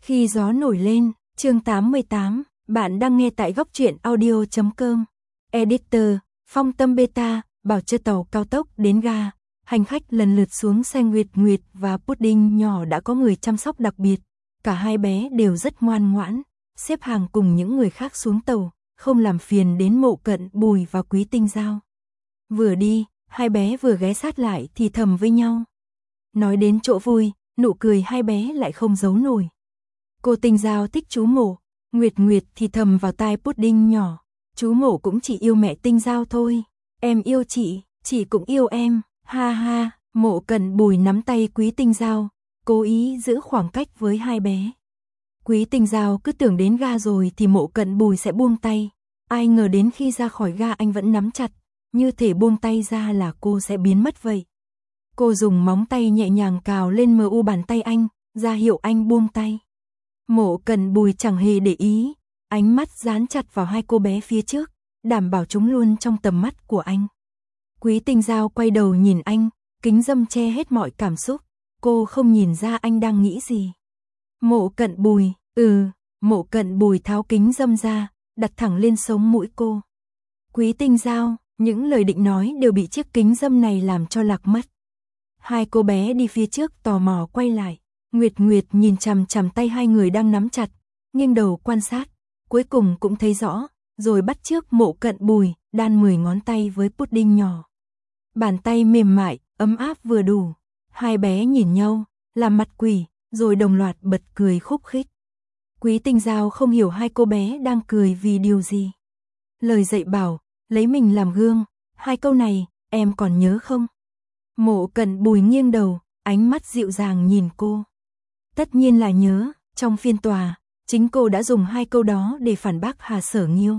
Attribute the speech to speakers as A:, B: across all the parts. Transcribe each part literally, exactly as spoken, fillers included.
A: Khi gió nổi lên, chương tám mươi tám, bạn đang nghe tại góc truyện audio chấm com. Editor, Phong Tâm Beta, bảo chờ tàu cao tốc đến ga. Hành khách lần lượt xuống xe Nguyệt Nguyệt và Pudding nhỏ đã có người chăm sóc đặc biệt. Cả hai bé đều rất ngoan ngoãn, xếp hàng cùng những người khác xuống tàu, không làm phiền đến Mộ Cận Bùi và Quý Tinh Giao. Vừa đi, hai bé vừa ghé sát lại thì thầm với nhau. Nói đến chỗ vui, nụ cười hai bé lại không giấu nổi. Cô Tinh Giao thích chú Mộ, Nguyệt Nguyệt thì thầm vào tai Pudding nhỏ. Chú Mộ cũng chỉ yêu mẹ Tinh Giao thôi. Em yêu chị, chị cũng yêu em, ha ha. Mộ Cận Bùi nắm tay Quý Tinh Giao, cố ý giữ khoảng cách với hai bé. Quý Tinh Giao cứ tưởng đến ga rồi thì Mộ Cận Bùi sẽ buông tay. Ai ngờ đến khi ra khỏi ga anh vẫn nắm chặt, như thể buông tay ra là cô sẽ biến mất vậy. Cô dùng móng tay nhẹ nhàng cào lên mờ u bàn tay anh, ra hiệu anh buông tay. Mộ Cận Bùi chẳng hề để ý, ánh mắt dán chặt vào hai cô bé phía trước, đảm bảo chúng luôn trong tầm mắt của anh. Quý Tinh Giao quay đầu nhìn anh, kính râm che hết mọi cảm xúc, cô không nhìn ra anh đang nghĩ gì. Mộ Cận Bùi, ừ, Mộ Cận Bùi tháo kính râm ra, đặt thẳng lên sống mũi cô. Quý Tinh Giao, những lời định nói đều bị chiếc kính râm này làm cho lạc mất. Hai cô bé đi phía trước tò mò quay lại. Nguyệt Nguyệt nhìn chằm chằm tay hai người đang nắm chặt, nghiêng đầu quan sát, cuối cùng cũng thấy rõ, rồi bắt chước Mộ Cận Bùi, đan mười ngón tay với Pudding nhỏ. Bàn tay mềm mại, ấm áp vừa đủ. Hai bé nhìn nhau, làm mặt quỷ, rồi đồng loạt bật cười khúc khích. Quý Tinh Giao không hiểu hai cô bé đang cười vì điều gì. Lời dạy bảo, lấy mình làm gương, hai câu này, em còn nhớ không? Mộ Cận Bùi nghiêng đầu, ánh mắt dịu dàng nhìn cô. Tất nhiên là nhớ, trong phiên tòa, chính cô đã dùng hai câu đó để phản bác Hà Sở Nghiêu.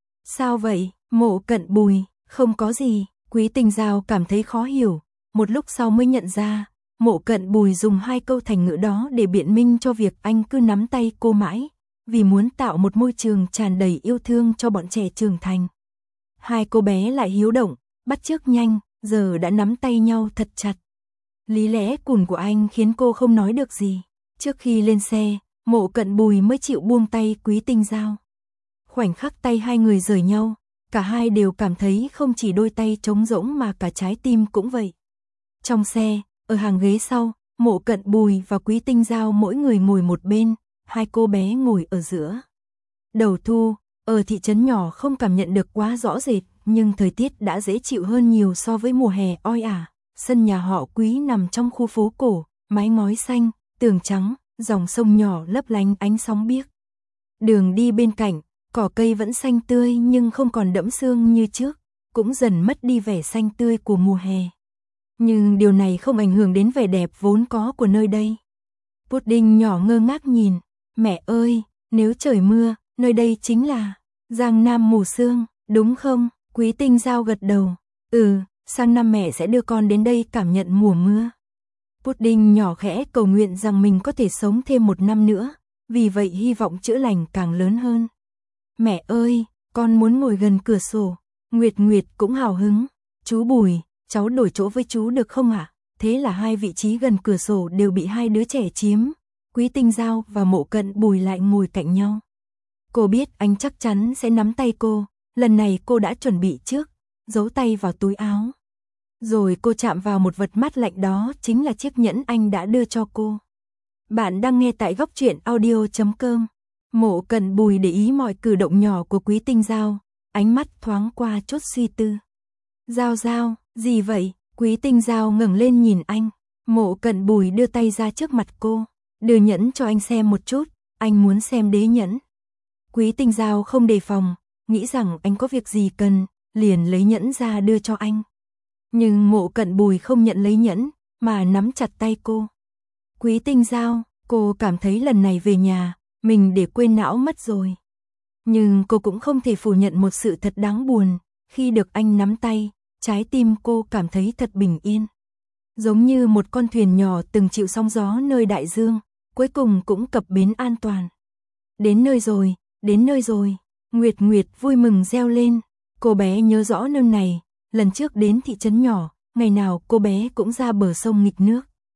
A: Sao vậy, Mộ Cận Bùi, không có gì. Quý Tinh Giao cảm thấy khó hiểu, một lúc sau mới nhận ra, Mộ Cận Bùi dùng hai câu thành ngữ đó để biện minh cho việc anh cứ nắm tay cô mãi, vì muốn tạo một môi trường tràn đầy yêu thương cho bọn trẻ trưởng thành. Hai cô bé lại hiếu động, bắt chước nhanh, giờ đã nắm tay nhau thật chặt. Lý lẽ cùn của anh khiến cô không nói được gì. Trước khi lên xe, Mộ Cận Bùi mới chịu buông tay Quý Tinh Giao. Khoảnh khắc tay hai người rời nhau, cả hai đều cảm thấy không chỉ đôi tay trống rỗng mà cả trái tim cũng vậy. Trong xe, ở hàng ghế sau, Mộ Cận Bùi và Quý Tinh Giao mỗi người ngồi một bên, hai cô bé ngồi ở giữa. Đầu thu, ở thị trấn nhỏ không cảm nhận được quá rõ rệt, nhưng thời tiết đã dễ chịu hơn nhiều so với mùa hè oi ả. Sân nhà họ Quý nằm trong khu phố cổ, mái ngói xanh, tường trắng, dòng sông nhỏ lấp lánh ánh sóng biếc. Đường đi bên cạnh, cỏ cây vẫn xanh tươi nhưng không còn đẫm sương như trước, cũng dần mất đi vẻ xanh tươi của mùa hè. Nhưng điều này không ảnh hưởng đến vẻ đẹp vốn có của nơi đây. Pudding nhỏ ngơ ngác nhìn, mẹ ơi, nếu trời mưa, nơi đây chính là Giang Nam mù sương, đúng không? Quý Tinh Giao gật đầu, ừ, sang năm mẹ sẽ đưa con đến đây cảm nhận mùa mưa. Pudding nhỏ khẽ cầu nguyện rằng mình có thể sống thêm một năm nữa, vì vậy hy vọng chữa lành càng lớn hơn. Mẹ ơi, con muốn ngồi gần cửa sổ. Nguyệt Nguyệt cũng hào hứng. Chú Bùi, cháu đổi chỗ với chú được không ạ? À? Thế là hai vị trí gần cửa sổ đều bị hai đứa trẻ chiếm. Quý Tinh Giao và Mộ Cận Bùi lại ngồi cạnh nhau. Cô biết anh chắc chắn sẽ nắm tay cô, lần này cô đã chuẩn bị trước, giấu tay vào túi áo. Rồi cô chạm vào một vật mát lạnh, đó chính là chiếc nhẫn anh đã đưa cho cô. Bạn đang nghe tại góc truyện audio chấm com. Mộ Cận Bùi để ý mọi cử động nhỏ của Quý Tinh Giao, ánh mắt thoáng qua chút suy tư. Giao Giao, gì vậy? Quý Tinh Giao ngẩng lên nhìn anh. Mộ Cận Bùi đưa tay ra trước mặt cô, đưa nhẫn cho anh xem một chút, anh muốn xem đế nhẫn. Quý Tinh Giao không đề phòng, nghĩ rằng anh có việc gì cần, liền lấy nhẫn ra đưa cho anh. Nhưng Mộ Cận Bùi không nhận lấy nhẫn, mà nắm chặt tay cô. Quý Tinh Giao, cô cảm thấy lần này về nhà, mình để quên não mất rồi. Nhưng cô cũng không thể phủ nhận một sự thật đáng buồn, khi được anh nắm tay, trái tim cô cảm thấy thật bình yên. Giống như một con thuyền nhỏ từng chịu sóng gió nơi đại dương, cuối cùng cũng cập bến an toàn. Đến nơi rồi, đến nơi rồi, Nguyệt Nguyệt vui mừng reo lên, cô bé nhớ rõ nơi này, lần trước đến thị trấn nhỏ, ngày nào cô bé cũng ra bờ sông nghịch nước.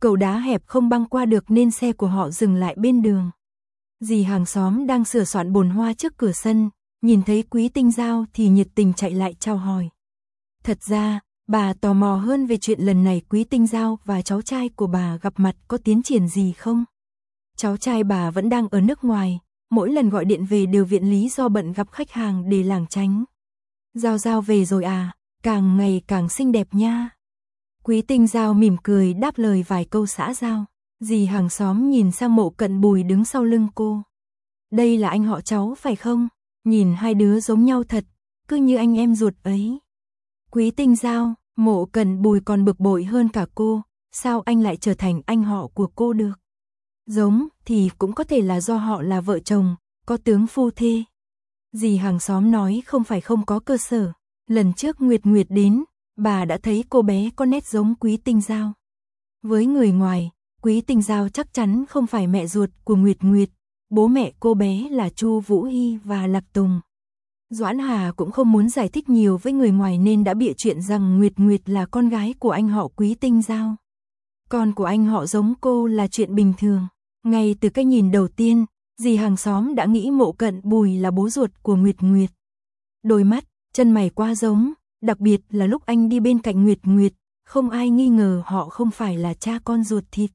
A: Cầu đá hẹp không băng qua được nên xe của họ dừng lại bên đường. Dì hàng xóm đang sửa soạn bồn hoa trước cửa sân, nhìn thấy Quý Tinh Dao thì nhiệt tình chạy lại chào hỏi. Thật ra, bà tò mò hơn về chuyện lần này Quý Tinh Dao và cháu trai của bà gặp mặt có tiến triển gì không. Cháu trai bà vẫn đang ở nước ngoài, mỗi lần gọi điện về đều viện lý do bận gặp khách hàng để lảng tránh. Dao Dao về rồi à, càng ngày càng xinh đẹp nha. Quý Tinh Dao mỉm cười đáp lời vài câu xã giao. Dì hàng xóm nhìn sang Mộ Cận Bùi đứng sau lưng cô. Đây là anh họ cháu phải không? Nhìn hai đứa giống nhau thật, cứ như anh em ruột ấy. Quý Tinh Dao, Mộ Cận Bùi còn bực bội hơn cả cô, sao anh lại trở thành anh họ của cô được? Giống thì cũng có thể là do họ là vợ chồng, có tướng phu thê. Dì hàng xóm nói không phải không có cơ sở. Lần trước Nguyệt Nguyệt đến, bà đã thấy cô bé có nét giống Quý Tinh Dao. Với người ngoài, Quý Tinh Dao chắc chắn không phải mẹ ruột của Nguyệt Nguyệt, bố mẹ cô bé là Chu Vũ Hy và Lạc Tùng. Doãn Hà cũng không muốn giải thích nhiều với người ngoài nên đã bịa chuyện rằng Nguyệt Nguyệt là con gái của anh họ Quý Tinh Dao. Con của anh họ giống cô là chuyện bình thường. Ngay từ cái nhìn đầu tiên, dì hàng xóm đã nghĩ Mộ Cận Bùi là bố ruột của Nguyệt Nguyệt. Đôi mắt, chân mày quá giống, đặc biệt là lúc anh đi bên cạnh Nguyệt Nguyệt, không ai nghi ngờ họ không phải là cha con ruột thịt.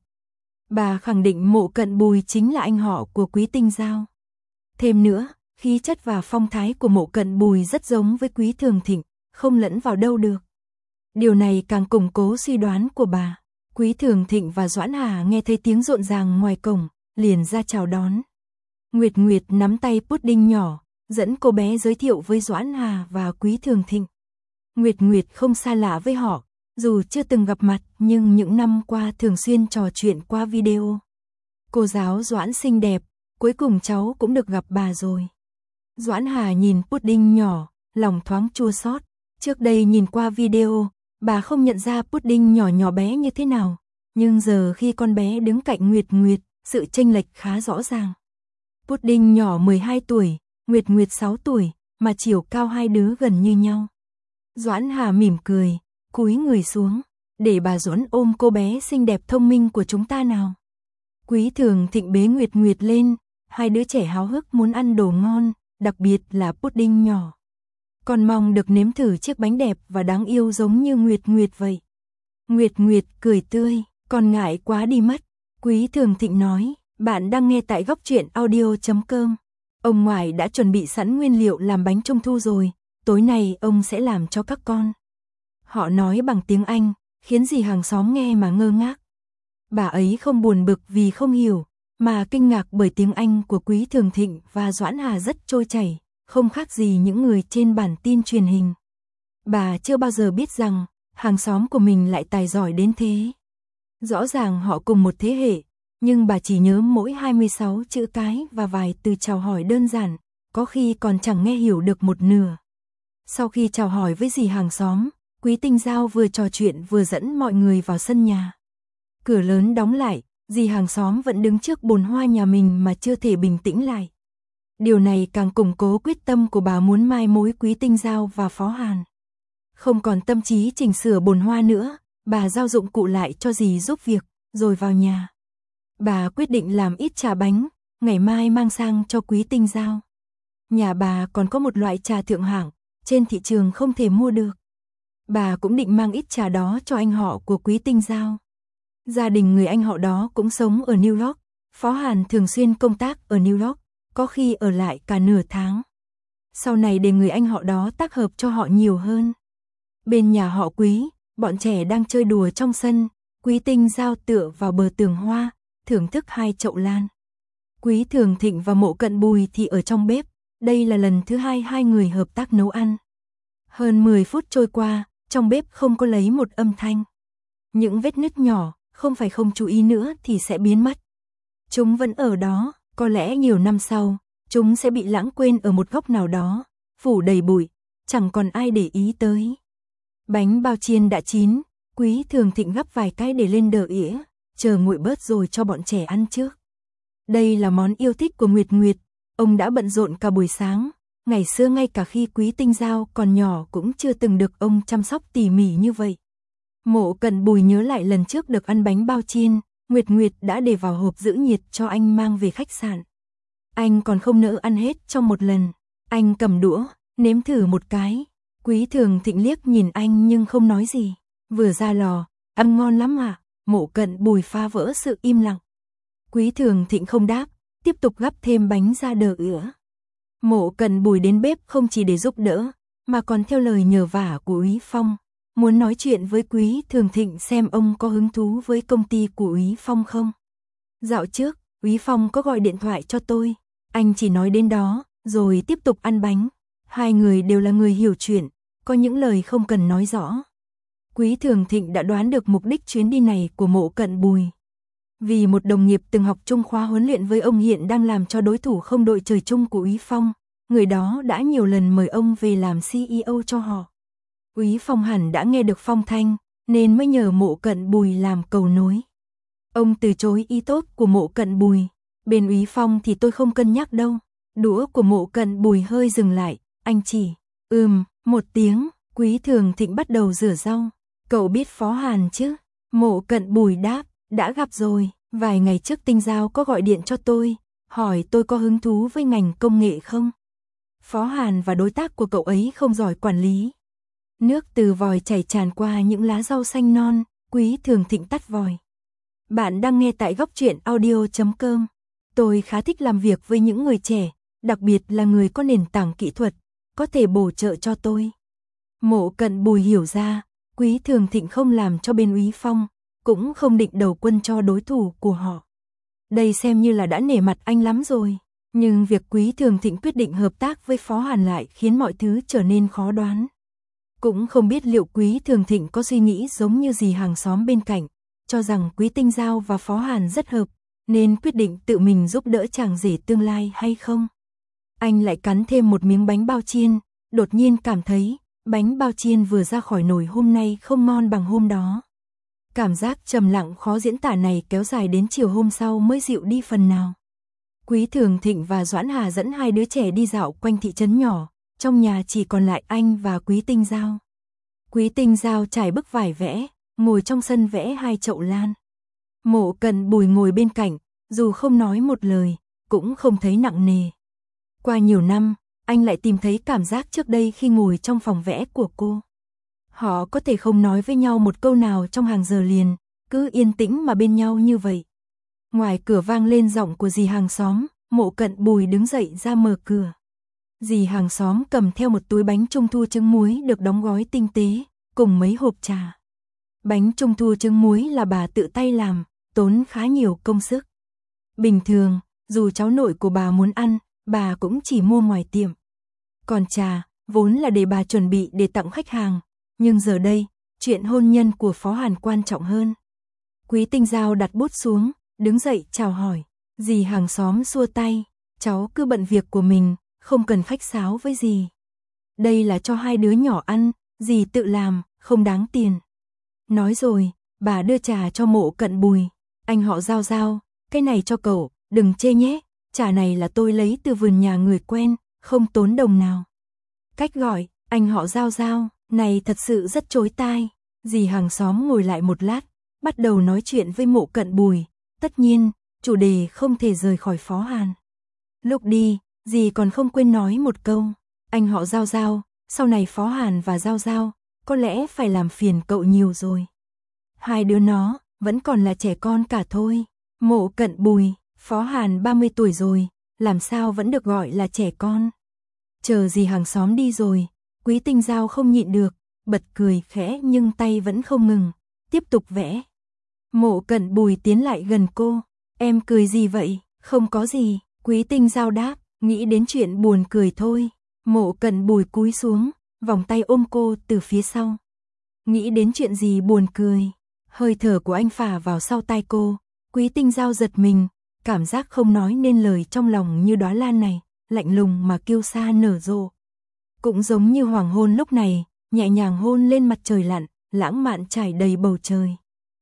A: Bà khẳng định Mộ Cận Bùi chính là anh họ của Quý Tinh Dao. Thêm nữa, khí chất và phong thái của Mộ Cận Bùi rất giống với Quý Thường Thịnh, không lẫn vào đâu được. Điều này càng củng cố suy đoán của bà. Quý Thường Thịnh và Doãn Hà nghe thấy tiếng rộn ràng ngoài cổng, liền ra chào đón. Nguyệt Nguyệt nắm tay Pudding nhỏ, dẫn cô bé giới thiệu với Doãn Hà và Quý Thường Thịnh. Nguyệt Nguyệt không xa lạ với họ, dù chưa từng gặp mặt nhưng những năm qua thường xuyên trò chuyện qua video. Cô giáo Doãn xinh đẹp, cuối cùng cháu cũng được gặp bà rồi. Doãn Hà nhìn Pudding nhỏ, lòng thoáng chua xót. Trước đây nhìn qua video, bà không nhận ra Pudding nhỏ nhỏ bé như thế nào, nhưng giờ khi con bé đứng cạnh Nguyệt Nguyệt, sự chênh lệch khá rõ ràng. Pudding nhỏ mười hai tuổi, Nguyệt Nguyệt sáu tuổi, mà chiều cao hai đứa gần như nhau. Doãn Hà mỉm cười, cúi người xuống, để bà Doãn ôm cô bé xinh đẹp thông minh của chúng ta nào. Quý Thường Thịnh bế Nguyệt Nguyệt lên, hai đứa trẻ háo hức muốn ăn đồ ngon, đặc biệt là Pudding nhỏ. Còn mong được nếm thử chiếc bánh đẹp và đáng yêu giống như Nguyệt Nguyệt vậy. Nguyệt Nguyệt cười tươi, còn ngại quá đi mất. Quý Thường Thịnh nói, bạn đang nghe tại góc truyện audio chấm com. Ông ngoại đã chuẩn bị sẵn nguyên liệu làm bánh trung thu rồi, tối nay ông sẽ làm cho các con. Họ nói bằng tiếng Anh, khiến dì hàng xóm nghe mà ngơ ngác. Bà ấy không buồn bực vì không hiểu, mà kinh ngạc bởi tiếng Anh của Quý Thường Thịnh và Doãn Hà rất trôi chảy, không khác gì những người trên bản tin truyền hình. Bà chưa bao giờ biết rằng, hàng xóm của mình lại tài giỏi đến thế. Rõ ràng họ cùng một thế hệ, nhưng bà chỉ nhớ mỗi hai mươi sáu chữ cái và vài từ chào hỏi đơn giản, có khi còn chẳng nghe hiểu được một nửa. Sau khi chào hỏi với dì hàng xóm, Quý Tinh Dao vừa trò chuyện vừa dẫn mọi người vào sân nhà. Cửa lớn đóng lại, dì hàng xóm vẫn đứng trước bồn hoa nhà mình mà chưa thể bình tĩnh lại. Điều này càng củng cố quyết tâm của bà muốn mai mối Quý Tinh Dao và Phó Hàn. Không còn tâm trí chỉnh sửa bồn hoa nữa, bà giao dụng cụ lại cho dì giúp việc, rồi vào nhà. Bà quyết định làm ít trà bánh, ngày mai mang sang cho Quý Tinh Dao. Nhà bà còn có một loại trà thượng hạng, trên thị trường không thể mua được. Bà cũng định mang ít trà đó cho anh họ của Quý Tinh Dao. Gia đình người anh họ đó cũng sống ở New York, Phó Hàn thường xuyên công tác ở New York, có khi ở lại cả nửa tháng. Sau này để người anh họ đó tác hợp cho họ nhiều hơn. Bên nhà họ Quý, bọn trẻ đang chơi đùa trong sân, Quý Tinh Dao tựa vào bờ tường hoa, thưởng thức hai chậu lan. Quý Thường Thịnh và Mộ Cận Bùi thì ở trong bếp, đây là lần thứ hai hai người hợp tác nấu ăn. Hơn mười phút trôi qua, trong bếp không có lấy một âm thanh. Những vết nứt nhỏ, không phải không chú ý nữa thì sẽ biến mất. Chúng vẫn ở đó, có lẽ nhiều năm sau, chúng sẽ bị lãng quên ở một góc nào đó, phủ đầy bụi, chẳng còn ai để ý tới. Bánh bao chiên đã chín, Quý Thường Thịnh gắp vài cái để lên đờ ỉa, chờ nguội bớt rồi cho bọn trẻ ăn trước. Đây là món yêu thích của Nguyệt Nguyệt, ông đã bận rộn cả buổi sáng, ngày xưa ngay cả khi Quý Tinh Dao còn nhỏ cũng chưa từng được ông chăm sóc tỉ mỉ như vậy. Mộ Cận Bùi nhớ lại lần trước được ăn bánh bao chiên, Nguyệt Nguyệt đã để vào hộp giữ nhiệt cho anh mang về khách sạn. Anh còn không nỡ ăn hết trong một lần. Anh cầm đũa, nếm thử một cái. Quý Thường Thịnh liếc nhìn anh nhưng không nói gì. Vừa ra lò, ăn ngon lắm à? Mộ Cận Bùi phá vỡ sự im lặng. Quý Thường Thịnh không đáp, tiếp tục gắp thêm bánh ra đờ ửa. Mộ Cận Bùi đến bếp không chỉ để giúp đỡ, mà còn theo lời nhờ vả của Úy Phong, muốn nói chuyện với Quý Thường Thịnh xem ông có hứng thú với công ty của Úy Phong không. Dạo trước, Úy Phong có gọi điện thoại cho tôi, anh chỉ nói đến đó, rồi tiếp tục ăn bánh. Hai người đều là người hiểu chuyện, có những lời không cần nói rõ. Quý Thường Thịnh đã đoán được mục đích chuyến đi này của Mộ Cận Bùi. Vì một đồng nghiệp từng học chung khóa huấn luyện với ông hiện đang làm cho đối thủ không đội trời chung của Úy Phong, người đó đã nhiều lần mời ông về làm xê e ô cho họ. Úy Phong hẳn đã nghe được phong thanh, nên mới nhờ Mộ Cận Bùi làm cầu nối. Ông từ chối ý tốt của Mộ Cận Bùi, bên Úy Phong thì tôi không cân nhắc đâu. Đũa của Mộ Cận Bùi hơi dừng lại, anh chỉ, ừm, một tiếng. Quý Thường Thịnh bắt đầu rửa rau. Cậu biết Phó Hàn chứ? Mộ Cận Bùi đáp, đã gặp rồi, vài ngày trước Tinh Giao có gọi điện cho tôi, hỏi tôi có hứng thú với ngành công nghệ không? Phó Hàn và đối tác của cậu ấy không giỏi quản lý. Nước từ vòi chảy tràn qua những lá rau xanh non, Quý Thường Thịnh tắt vòi. Bạn đang nghe tại góc truyện audio chấm com. Tôi khá thích làm việc với những người trẻ, đặc biệt là người có nền tảng kỹ thuật, có thể bổ trợ cho tôi. Mộ Cận Bùi hiểu ra, Quý Thường Thịnh không làm cho bên Úy Phong, cũng không định đầu quân cho đối thủ của họ. Đây xem như là đã nể mặt anh lắm rồi, nhưng việc Quý Thường Thịnh quyết định hợp tác với Phó Hàn lại khiến mọi thứ trở nên khó đoán. Cũng không biết liệu Quý Thường Thịnh có suy nghĩ giống như dì hàng xóm bên cạnh, cho rằng Quý Tinh Giao và Phó Hàn rất hợp, nên quyết định tự mình giúp đỡ chàng rể tương lai hay không. Anh lại cắn thêm một miếng bánh bao chiên, đột nhiên cảm thấy bánh bao chiên vừa ra khỏi nồi hôm nay không ngon bằng hôm đó. Cảm giác trầm lặng khó diễn tả này kéo dài đến chiều hôm sau mới dịu đi phần nào. Quý Thường Thịnh và Doãn Hà dẫn hai đứa trẻ đi dạo quanh thị trấn nhỏ, trong nhà chỉ còn lại anh và Quý Tinh Giao. Quý Tinh Giao trải bức vải vẽ, ngồi trong sân vẽ hai chậu lan. Mộ Cận Bùi ngồi bên cạnh, dù không nói một lời, cũng không thấy nặng nề. Qua nhiều năm, anh lại tìm thấy cảm giác trước đây khi ngồi trong phòng vẽ của cô. Họ có thể không nói với nhau một câu nào trong hàng giờ liền, cứ yên tĩnh mà bên nhau như vậy. Ngoài cửa vang lên giọng của dì hàng xóm, Mộ Cận Bùi đứng dậy ra mở cửa. Dì hàng xóm cầm theo một túi bánh trung thu trứng muối được đóng gói tinh tế, cùng mấy hộp trà. Bánh trung thu trứng muối là bà tự tay làm, tốn khá nhiều công sức. Bình thường, dù cháu nội của bà muốn ăn, bà cũng chỉ mua ngoài tiệm. Còn trà, vốn là để bà chuẩn bị để tặng khách hàng, nhưng giờ đây, chuyện hôn nhân của Phó Hàn quan trọng hơn. Quý Tinh Giao đặt bút xuống, đứng dậy chào hỏi. Dì hàng xóm xua tay, cháu cứ bận việc của mình, không cần khách sáo với dì. Đây là cho hai đứa nhỏ ăn, dì tự làm, không đáng tiền. Nói rồi, bà đưa trà cho Mộ Cận Bùi. Anh họ Giao Giao, cái này cho cậu, đừng chê nhé, trà này là tôi lấy từ vườn nhà người quen, không tốn đồng nào. Cách gọi, anh họ Giao Giao, này thật sự rất chối tai. Dì hàng xóm ngồi lại một lát, bắt đầu nói chuyện với Mộ Cận Bùi. Tất nhiên, chủ đề không thể rời khỏi Phó Hàn. Lúc đi, dì còn không quên nói một câu. Anh họ Giao Giao, sau này Phó Hàn và Giao Giao, có lẽ phải làm phiền cậu nhiều rồi. Hai đứa nó, vẫn còn là trẻ con cả thôi. Mộ Cận Bùi, Phó Hàn ba mươi tuổi rồi, làm sao vẫn được gọi là trẻ con. Chờ dì hàng xóm đi rồi, Quý Tinh Giao không nhịn được, bật cười khẽ nhưng tay vẫn không ngừng, tiếp tục vẽ. Mộ Cận Bùi tiến lại gần cô, em cười gì vậy? Không có gì, Quý Tinh Giao đáp, nghĩ đến chuyện buồn cười thôi. Mộ Cận Bùi cúi xuống, vòng tay ôm cô từ phía sau. Nghĩ đến chuyện gì buồn cười? Hơi thở của anh phả vào sau tai cô, Quý Tinh Giao giật mình, cảm giác không nói nên lời trong lòng như đóa lan này, lạnh lùng mà kiêu sa nở rộ. Cũng giống như hoàng hôn lúc này, nhẹ nhàng hôn lên mặt trời lặn, lãng mạn trải đầy bầu trời.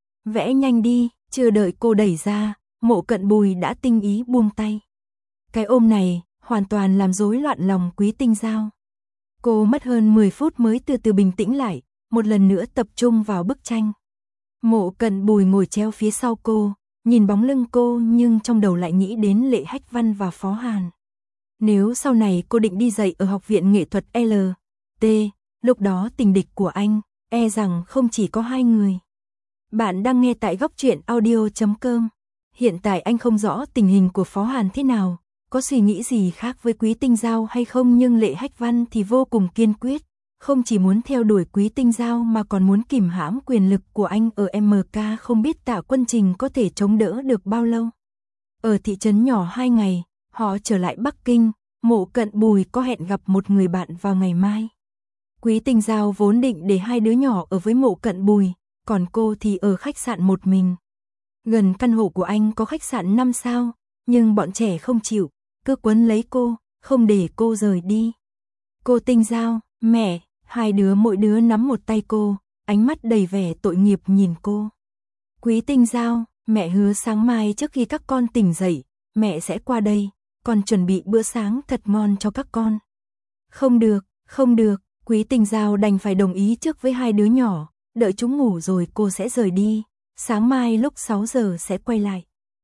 A: Vẽ nhanh đi, chưa đợi cô đẩy ra, Mộ Cận Bùi đã tinh ý buông tay. Cái ôm này, hoàn toàn làm rối loạn lòng Quý Tinh Giao. Cô mất hơn mười phút mới từ từ bình tĩnh lại, một lần nữa tập trung vào bức tranh. Mộ Cận Bùi ngồi treo phía sau cô, nhìn bóng lưng cô nhưng trong đầu lại nghĩ đến Lệ Hách Văn và Phó Hàn. Nếu sau này cô định đi dạy ở Học viện Nghệ thuật L T, lúc đó tình địch của anh, e rằng không chỉ có hai người. Bạn đang nghe tại góc truyện audio chấm com. Hiện tại anh không rõ tình hình của Phó Hàn thế nào, có suy nghĩ gì khác với Quý Tinh Giao hay không, nhưng Lệ Hách Văn thì vô cùng kiên quyết, không chỉ muốn theo đuổi Quý Tinh Giao mà còn muốn kìm hãm quyền lực của anh ở em ca, không biết Tạ Quân Trình có thể chống đỡ được bao lâu. Ở thị trấn nhỏ hai ngày, họ trở lại Bắc Kinh, Mộ Cận Bùi có hẹn gặp một người bạn vào ngày mai. Quý Tinh Giao vốn định để hai đứa nhỏ ở với Mộ Cận Bùi, còn cô thì ở khách sạn một mình. Gần căn hộ của anh có khách sạn năm sao, nhưng bọn trẻ không chịu, cứ quấn lấy cô, không để cô rời đi. Cô Tinh Giao, mẹ, hai đứa mỗi đứa nắm một tay cô, ánh mắt đầy vẻ tội nghiệp nhìn cô. Quý Tinh Giao, mẹ hứa sáng mai trước khi các con tỉnh dậy, mẹ sẽ qua đây, con chuẩn bị bữa sáng thật ngon cho các con. Không được, không được, Quý Tinh Giao đành phải đồng ý trước với hai đứa nhỏ, đợi chúng ngủ rồi cô sẽ rời đi, sáng mai lúc sáu giờ sẽ quay lại.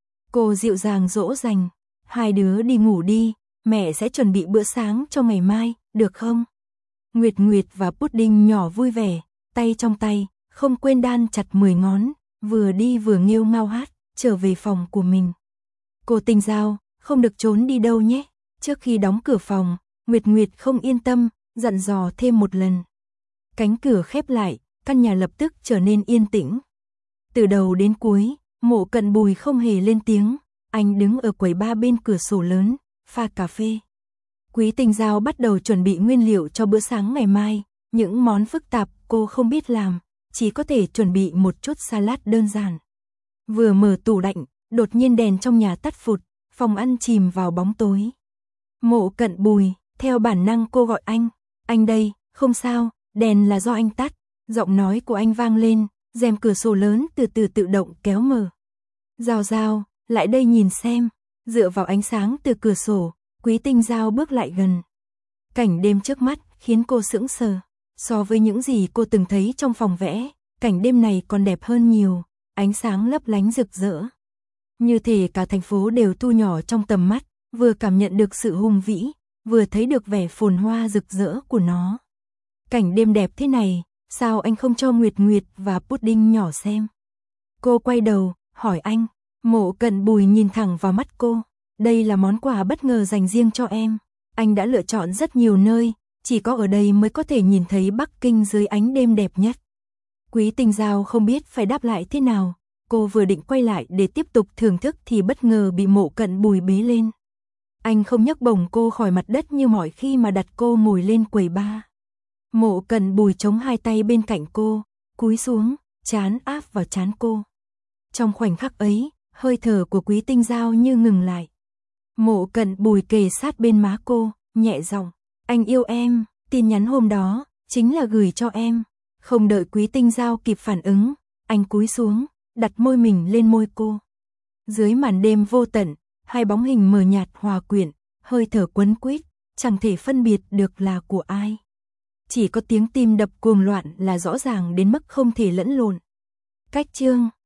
A: Cô dịu dàng dỗ dành, hai đứa đi ngủ đi, mẹ sẽ chuẩn bị bữa sáng cho ngày mai, được không? Nguyệt Nguyệt và Pudding nhỏ vui vẻ, tay trong tay, không quên đan chặt mười ngón, vừa đi vừa nghêu ngao hát, trở về phòng của mình. Cô Tinh Giao, không được trốn đi đâu nhé. Trước khi đóng cửa phòng, Nguyệt Nguyệt không yên tâm, dặn dò thêm một lần. Cánh cửa khép lại, căn nhà lập tức trở nên yên tĩnh. Từ đầu đến cuối, Mộ Cận Bùi không hề lên tiếng, anh đứng ở quầy bar bên cửa sổ lớn, pha cà phê. Quý Tinh Giao bắt đầu chuẩn bị nguyên liệu cho bữa sáng ngày mai, những món phức tạp cô không biết làm, chỉ có thể chuẩn bị một chút salad đơn giản. Vừa mở tủ lạnh, đột nhiên đèn trong nhà tắt phụt, phòng ăn chìm vào bóng tối. Mộ Cận Bùi, theo bản năng cô gọi anh, anh đây, không sao, đèn là do anh tắt, giọng nói của anh vang lên, rèm cửa sổ lớn từ từ tự động kéo mở. Giao Giao, lại đây nhìn xem, dựa vào ánh sáng từ cửa sổ, Quý Tinh Giao bước lại gần. Cảnh đêm trước mắt khiến cô sững sờ, so với những gì cô từng thấy trong phòng vẽ, cảnh đêm này còn đẹp hơn nhiều, ánh sáng lấp lánh rực rỡ. Như thể cả thành phố đều thu nhỏ trong tầm mắt, vừa cảm nhận được sự hùng vĩ, vừa thấy được vẻ phồn hoa rực rỡ của nó. Cảnh đêm đẹp thế này, sao anh không cho Nguyệt Nguyệt và Pudding nhỏ xem? Cô quay đầu, hỏi anh. Mộ Cận Bùi nhìn thẳng vào mắt cô. Đây là món quà bất ngờ dành riêng cho em. Anh đã lựa chọn rất nhiều nơi, chỉ có ở đây mới có thể nhìn thấy Bắc Kinh dưới ánh đêm đẹp nhất. Quý Tinh Giao không biết phải đáp lại thế nào. Cô vừa định quay lại để tiếp tục thưởng thức thì bất ngờ bị Mộ Cận Bùi bế lên. Anh không nhấc bổng cô khỏi mặt đất như mọi khi mà đặt cô ngồi lên quầy bar. Mộ Cận Bùi chống hai tay bên cạnh cô, cúi xuống, trán áp vào trán cô. Trong khoảnh khắc ấy, hơi thở của Quý Tinh Giao như ngừng lại. Mộ Cận Bùi kề sát bên má cô, nhẹ giọng, anh yêu em, tin nhắn hôm đó, chính là gửi cho em. Không đợi Quý Tinh Giao kịp phản ứng, anh cúi xuống, đặt môi mình lên môi cô. Dưới màn đêm vô tận, hai bóng hình mờ nhạt hòa quyện, hơi thở quấn quýt, chẳng thể phân biệt được là của ai. Chỉ có tiếng tim đập cuồng loạn là rõ ràng đến mức không thể lẫn lộn. Cách chương